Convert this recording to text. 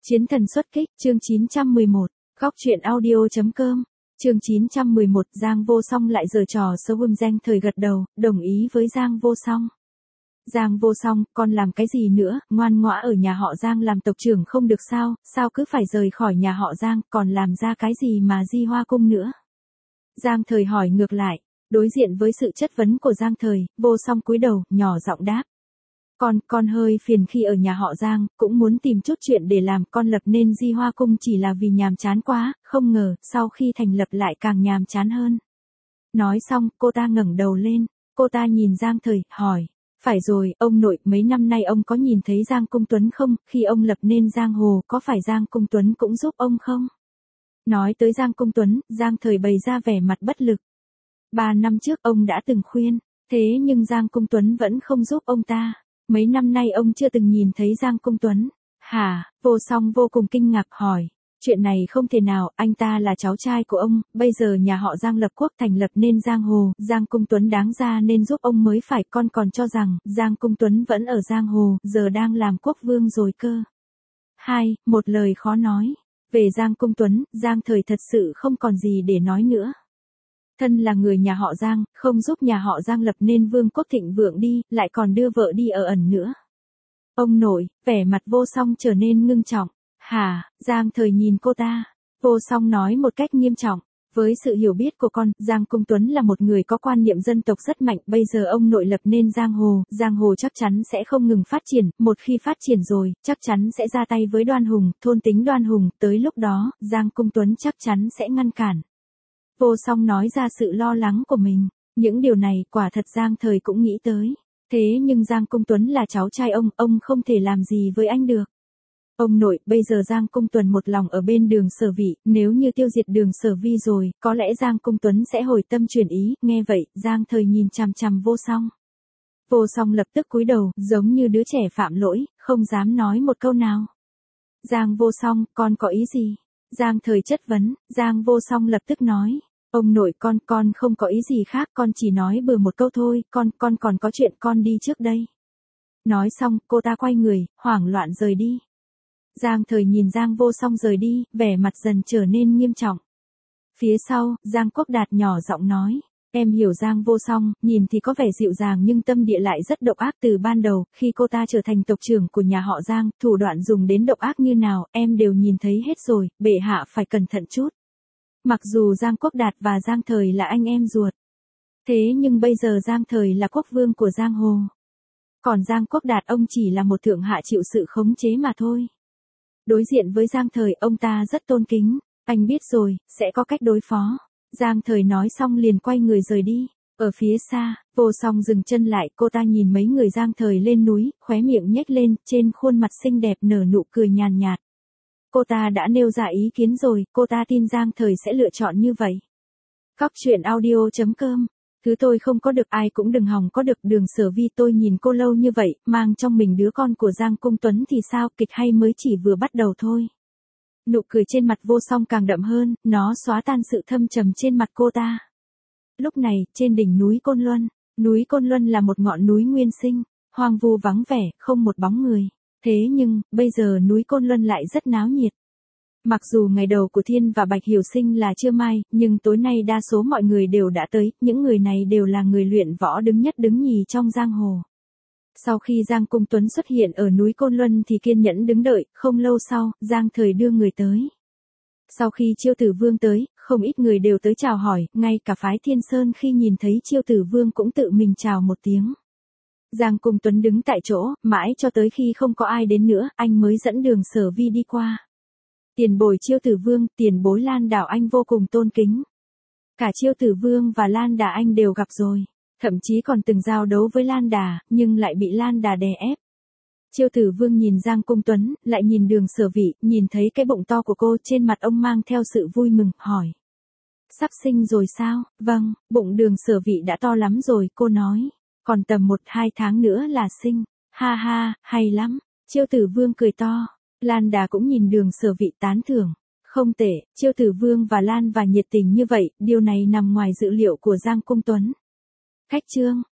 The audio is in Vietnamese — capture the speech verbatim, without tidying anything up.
Chiến thần xuất kích, chương chín trăm mười một, góc truyện audio.com, chương chín trăm mười một, Giang Vô Song lại giở trò sâu bum Giang Thời gật đầu, đồng ý với Giang Vô Song. Giang Vô Song, con làm cái gì nữa, ngoan ngoã ở nhà họ Giang làm tộc trưởng không được sao, sao cứ phải rời khỏi nhà họ Giang, còn làm ra cái gì mà Di Hoa Cung nữa? Giang Thời hỏi ngược lại, đối diện với sự chất vấn của Giang Thời, Vô Song cúi đầu, nhỏ giọng đáp. Con, con hơi phiền khi ở nhà họ Giang, cũng muốn tìm chút chuyện để làm, con lập nên Di Hoa Cung chỉ là vì nhàm chán quá, không ngờ, sau khi thành lập lại càng nhàm chán hơn. Nói xong, cô ta ngẩng đầu lên, cô ta nhìn Giang Thời, hỏi, phải rồi, ông nội, mấy năm nay ông có nhìn thấy Giang Cung Tuấn không, khi ông lập nên Giang Hồ, có phải Giang Cung Tuấn cũng giúp ông không? Nói tới Giang Cung Tuấn, Giang Thời bày ra vẻ mặt bất lực. Ba năm trước ông đã từng khuyên, thế nhưng Giang Cung Tuấn vẫn không giúp ông ta. Mấy năm nay ông chưa từng nhìn thấy Giang Cung Tuấn. Hả? Vô Song vô cùng kinh ngạc hỏi. Chuyện này không thể nào, anh ta là cháu trai của ông, bây giờ nhà họ Giang lập quốc thành lập nên Giang Hồ, Giang Cung Tuấn đáng ra nên giúp ông mới phải, con còn cho rằng, Giang Cung Tuấn vẫn ở Giang Hồ, giờ đang làm quốc vương rồi cơ. Hai, một lời khó nói. Về Giang Cung Tuấn, Giang Thời thật sự không còn gì để nói nữa. Thân là người nhà họ Giang, không giúp nhà họ Giang lập nên vương quốc thịnh vượng đi, lại còn đưa vợ đi ở ẩn nữa. Ông nội, vẻ mặt Vô Song trở nên ngưng trọng. Hả? Giang Thời nhìn cô ta. Vô Song nói một cách nghiêm trọng. Với sự hiểu biết của con, Giang Cung Tuấn là một người có quan niệm dân tộc rất mạnh, bây giờ ông nội lập nên Giang Hồ, Giang Hồ chắc chắn sẽ không ngừng phát triển, một khi phát triển rồi, chắc chắn sẽ ra tay với Đoan Hùng, thôn tính Đoan Hùng, tới lúc đó, Giang Cung Tuấn chắc chắn sẽ ngăn cản. Vô Song nói ra sự lo lắng của mình, những điều này quả thật Giang Thời cũng nghĩ tới. Thế nhưng Giang Cung Tuấn là cháu trai ông, ông không thể làm gì với anh được. Ông nội, bây giờ Giang Cung Tuấn một lòng ở bên Đường Sở Vị, nếu như tiêu diệt Đường Sở Vi rồi, có lẽ Giang Cung Tuấn sẽ hồi tâm chuyển ý, nghe vậy, Giang Thời nhìn chằm chằm Vô Song. Vô Song lập tức cúi đầu, giống như đứa trẻ phạm lỗi, không dám nói một câu nào. Giang Vô Song, con có ý gì? Giang Thời chất vấn, Giang Vô Song lập tức nói. Ông nội con, con không có ý gì khác, con chỉ nói bừa một câu thôi, con, con còn có chuyện, con đi trước đây. Nói xong, cô ta quay người, hoảng loạn rời đi. Giang Thời nhìn Giang Vô Song rời đi, vẻ mặt dần trở nên nghiêm trọng. Phía sau, Giang Quốc Đạt nhỏ giọng nói, em hiểu Giang Vô Song, nhìn thì có vẻ dịu dàng nhưng tâm địa lại rất độc ác từ ban đầu, khi cô ta trở thành tộc trưởng của nhà họ Giang, thủ đoạn dùng đến độc ác như nào, em đều nhìn thấy hết rồi, bệ hạ phải cẩn thận chút. Mặc dù Giang Quốc Đạt và Giang Thời là anh em ruột. Thế nhưng bây giờ Giang Thời là quốc vương của Giang Hồ. Còn Giang Quốc Đạt ông chỉ là một thượng hạ chịu sự khống chế mà thôi. Đối diện với Giang Thời ông ta rất tôn kính. Anh biết rồi, sẽ có cách đối phó. Giang Thời nói xong liền quay người rời đi. Ở phía xa, Vô Song dừng chân lại, cô ta nhìn mấy người Giang Thời lên núi, khóe miệng nhếch lên, trên khuôn mặt xinh đẹp nở nụ cười nhàn nhạt. Cô ta đã nêu ra ý kiến rồi, cô ta tin Giang Thời sẽ lựa chọn như vậy. Góc truyện audio.com, thứ tôi không có được ai cũng đừng hòng có được. Đường Sở Vi, tôi nhìn cô lâu như vậy, mang trong mình đứa con của Giang Cung Tuấn thì sao, kịch hay mới chỉ vừa bắt đầu thôi. Nụ cười trên mặt Vô Song càng đậm hơn, nó xóa tan sự thâm trầm trên mặt cô ta. Lúc này, trên đỉnh núi Côn Luân, núi Côn Luân là một ngọn núi nguyên sinh, hoang vu vắng vẻ, không một bóng người. Thế nhưng, bây giờ núi Côn Luân lại rất náo nhiệt. Mặc dù ngày đầu của Thiên và Bạch Hiểu Sinh là trưa mai, nhưng tối nay đa số mọi người đều đã tới, những người này đều là người luyện võ đứng nhất đứng nhì trong giang hồ. Sau khi Giang Cung Tuấn xuất hiện ở núi Côn Luân thì kiên nhẫn đứng đợi, không lâu sau, Giang Thời đưa người tới. Sau khi Chiêu Tử Vương tới, không ít người đều tới chào hỏi, ngay cả phái Thiên Sơn khi nhìn thấy Chiêu Tử Vương cũng tự mình chào một tiếng. Giang Cung Tuấn đứng tại chỗ, mãi cho tới khi không có ai đến nữa, anh mới dẫn Đường Sở Vi đi qua. Tiền bối Chiêu Tử Vương, tiền bối Lan Đảo anh vô cùng tôn kính. Cả Chiêu Tử Vương và Lan Đà anh đều gặp rồi, thậm chí còn từng giao đấu với Lan Đà, nhưng lại bị Lan Đà đè ép. Chiêu Tử Vương nhìn Giang Cung Tuấn, lại nhìn Đường Sở Vị, nhìn thấy cái bụng to của cô, trên mặt ông mang theo sự vui mừng, hỏi. Sắp sinh rồi sao? Vâng, bụng Đường Sở Vị đã to lắm rồi, cô nói. Còn tầm một hai tháng nữa là sinh. Ha ha, hay lắm. Chiêu Tử Vương cười to. Lan Đà cũng nhìn Đường Sở Vị tán thưởng. Không tệ, Chiêu Tử Vương và Lan và nhiệt tình như vậy, điều này nằm ngoài dự liệu của Giang Cung Tuấn. Khách trương,